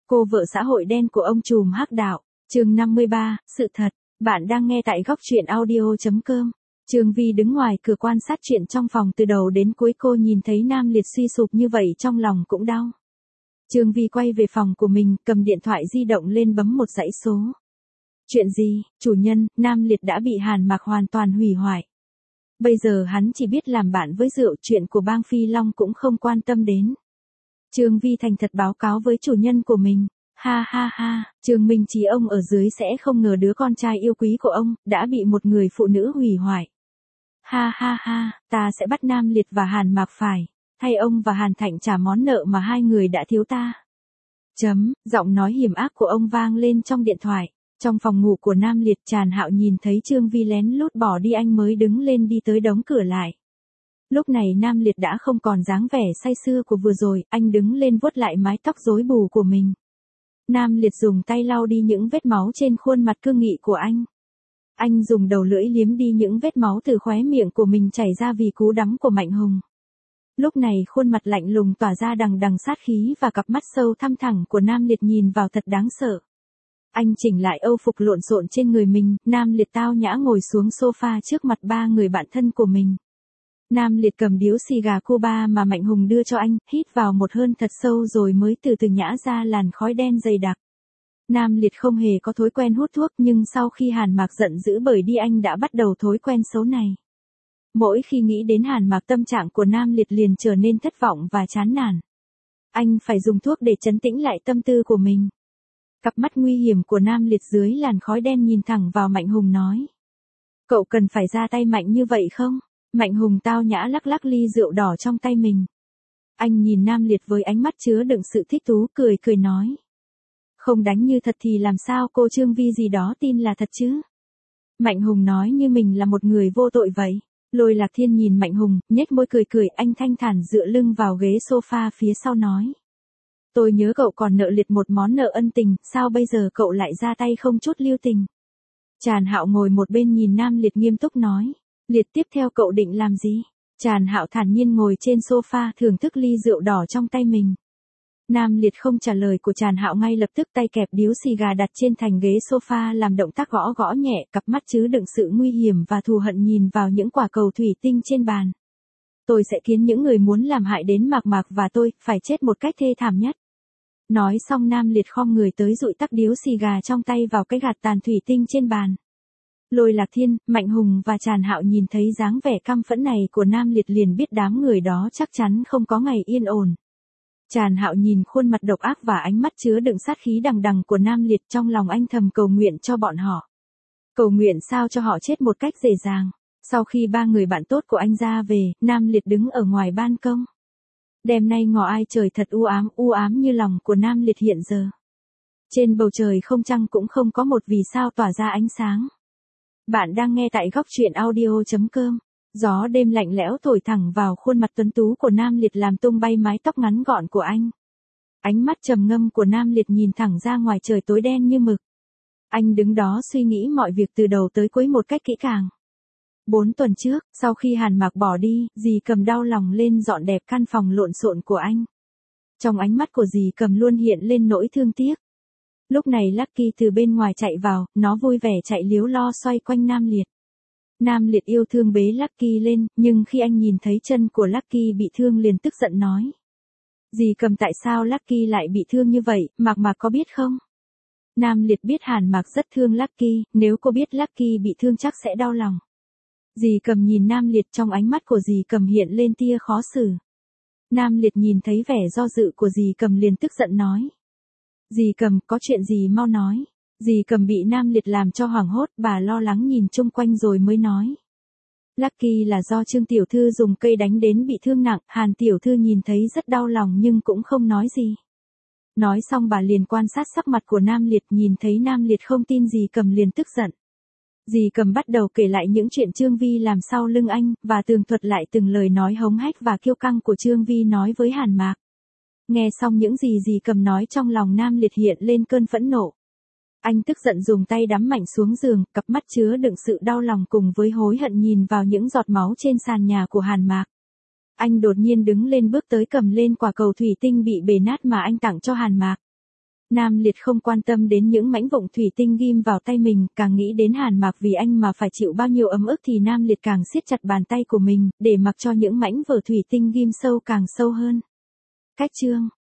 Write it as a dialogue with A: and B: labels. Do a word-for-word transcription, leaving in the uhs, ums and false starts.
A: Cô vợ xã hội đen của ông trùm hắc đạo, chương năm mươi ba, sự thật. Bạn đang nghe tại góc truyện audio chấm com. Trương Vi đứng ngoài cửa quan sát chuyện trong phòng từ đầu đến cuối, cô nhìn thấy Nam Liệt suy sụp như vậy trong lòng cũng đau. Trương Vi quay về phòng của mình, cầm điện thoại di động lên bấm một dãy số. Chuyện gì, chủ nhân, Nam Liệt đã bị Hàn Mạc hoàn toàn hủy hoại. Bây giờ hắn chỉ biết làm bạn với rượu, chuyện của bang Phi Long cũng không quan tâm đến. Trương Vi thành thật báo cáo với chủ nhân của mình. Ha ha ha, Trương Minh Chí ông ở dưới sẽ không ngờ đứa con trai yêu quý của ông đã bị một người phụ nữ hủy hoại. Ha ha ha, ta sẽ bắt Nam Liệt và Hàn Mạc phải thay ông và Hàn Thạnh trả món nợ mà hai người đã thiếu ta. Chấm, giọng nói hiểm ác của ông vang lên trong điện thoại. Trong phòng ngủ của Nam Liệt, Tràn Hạo nhìn thấy Trương Vi lén lút bỏ đi, anh mới đứng lên đi tới đóng cửa lại. Lúc này Nam Liệt đã không còn dáng vẻ say sưa của vừa rồi, anh đứng lên vuốt lại mái tóc rối bù của mình. Nam Liệt dùng tay lau đi những vết máu trên khuôn mặt cương nghị của anh. Anh dùng đầu lưỡi liếm đi những vết máu từ khóe miệng của mình chảy ra vì cú đấm của Mạnh Hùng. Lúc này khuôn mặt lạnh lùng tỏa ra đằng đằng sát khí và cặp mắt sâu thăm thẳm của Nam Liệt nhìn vào thật đáng sợ. Anh chỉnh lại âu phục lộn xộn trên người mình, Nam Liệt tao nhã ngồi xuống sofa trước mặt ba người bạn thân của mình. Nam Liệt cầm điếu xì gà Cuba mà Mạnh Hùng đưa cho anh, hít vào một hơi thật sâu rồi mới từ từ nhả ra làn khói đen dày đặc. Nam Liệt không hề có thói quen hút thuốc, nhưng sau khi Hàn Mạc giận dữ bởi đi anh đã bắt đầu thói quen xấu này. Mỗi khi nghĩ đến Hàn Mạc, tâm trạng của Nam Liệt liền trở nên thất vọng và chán nản. Anh phải dùng thuốc để trấn tĩnh lại tâm tư của mình. Cặp mắt nguy hiểm của Nam Liệt dưới làn khói đen nhìn thẳng vào Mạnh Hùng nói. Cậu cần phải ra tay mạnh như vậy không? Mạnh Hùng tao nhã lắc lắc ly rượu đỏ trong tay mình. Anh nhìn Nam Liệt với ánh mắt chứa đựng sự thích thú, cười cười nói. Không đánh như thật thì làm sao cô Trương Vi gì đó tin là thật chứ? Mạnh Hùng nói như mình là một người vô tội vậy. Lôi Lạc Thiên nhìn Mạnh Hùng, nhếch môi cười cười, anh thanh thản dựa lưng vào ghế sofa phía sau nói. Tôi nhớ cậu còn nợ Liệt một món nợ ân tình, sao bây giờ cậu lại ra tay không chút lưu tình? Tràn Hạo ngồi một bên nhìn Nam Liệt nghiêm túc nói. Liệt, tiếp theo cậu định làm gì? Tràn Hạo thản nhiên ngồi trên sofa thưởng thức ly rượu đỏ trong tay mình. Nam Liệt không trả lời của Tràn Hạo, ngay lập tức tay kẹp điếu xì gà đặt trên thành ghế sofa làm động tác gõ gõ nhẹ, cặp mắt chứa đựng sự nguy hiểm và thù hận nhìn vào những quả cầu thủy tinh trên bàn. Tôi sẽ khiến những người muốn làm hại đến Mạc Mạc và tôi phải chết một cách thê thảm nhất. Nói xong Nam Liệt khom người tới dụi tắt điếu xì gà trong tay vào cái gạt tàn thủy tinh trên bàn. Lôi Lạc Thiên, Mạnh Hùng và Tràn Hạo nhìn thấy dáng vẻ căm phẫn này của Nam Liệt liền biết đám người đó chắc chắn không có ngày yên ổn. Tràn Hạo nhìn khuôn mặt độc ác và ánh mắt chứa đựng sát khí đằng đằng của Nam Liệt, trong lòng anh thầm cầu nguyện cho bọn họ. Cầu nguyện sao cho họ chết một cách dễ dàng. Sau khi ba người bạn tốt của anh ra về, Nam Liệt đứng ở ngoài ban công. Đêm nay ngọ ai trời thật u ám, u ám như lòng của Nam Liệt hiện giờ. Trên bầu trời không trăng cũng không có một vì sao tỏa ra ánh sáng. Bạn đang nghe tại góc truyện audio chấm com. Gió đêm lạnh lẽo thổi thẳng vào khuôn mặt tuấn tú của Nam Liệt làm tung bay mái tóc ngắn gọn của anh. Ánh mắt trầm ngâm của Nam Liệt nhìn thẳng ra ngoài trời tối đen như mực. Anh đứng đó suy nghĩ mọi việc từ đầu tới cuối một cách kỹ càng. Bốn tuần trước, sau khi Hàn Mạc bỏ đi, dì Cầm đau lòng lên dọn đẹp căn phòng lộn xộn của anh. Trong ánh mắt của dì Cầm luôn hiện lên nỗi thương tiếc. Lúc này Lucky từ bên ngoài chạy vào, nó vui vẻ chạy líu lo xoay quanh Nam Liệt. Nam Liệt yêu thương bế Lucky lên, nhưng khi anh nhìn thấy chân của Lucky bị thương liền tức giận nói. Dì Cầm, tại sao Lucky lại bị thương như vậy, Mạc Mạc có biết không? Nam Liệt biết Hàn Mạc rất thương Lucky, nếu cô biết Lucky bị thương chắc sẽ đau lòng. Dì Cầm nhìn Nam Liệt, trong ánh mắt của dì Cầm hiện lên tia khó xử. Nam Liệt nhìn thấy vẻ do dự của dì Cầm liền tức giận nói. Dì Cầm, có chuyện gì mau nói. Dì Cầm bị Nam Liệt làm cho hoảng hốt, bà lo lắng nhìn chung quanh rồi mới nói. Lucky là do Trương Tiểu Thư dùng cây đánh đến bị thương nặng, Hàn Tiểu Thư nhìn thấy rất đau lòng nhưng cũng không nói gì. Nói xong bà liền quan sát sắc mặt của Nam Liệt, nhìn thấy Nam Liệt không tin dì Cầm liền tức giận. Dì Cầm bắt đầu kể lại những chuyện Trương Vi làm sau lưng anh, và tường thuật lại từng lời nói hống hách và kiêu căng của Trương Vi nói với Hàn Mạc. Nghe xong những gì dì Cầm nói, trong lòng Nam Liệt hiện lên cơn phẫn nộ. Anh tức giận dùng tay đấm mạnh xuống giường, cặp mắt chứa đựng sự đau lòng cùng với hối hận nhìn vào những giọt máu trên sàn nhà của Hàn Mạc. Anh đột nhiên đứng lên bước tới cầm lên quả cầu thủy tinh bị bể nát mà anh tặng cho Hàn Mạc. Nam Liệt không quan tâm đến những mảnh vụn thủy tinh ghim vào tay mình, càng nghĩ đến Hàn Mạc vì anh mà phải chịu bao nhiêu ấm ức thì Nam Liệt càng siết chặt bàn tay của mình, để mặc cho những mảnh vỡ thủy tinh ghim sâu càng sâu hơn. Cách chương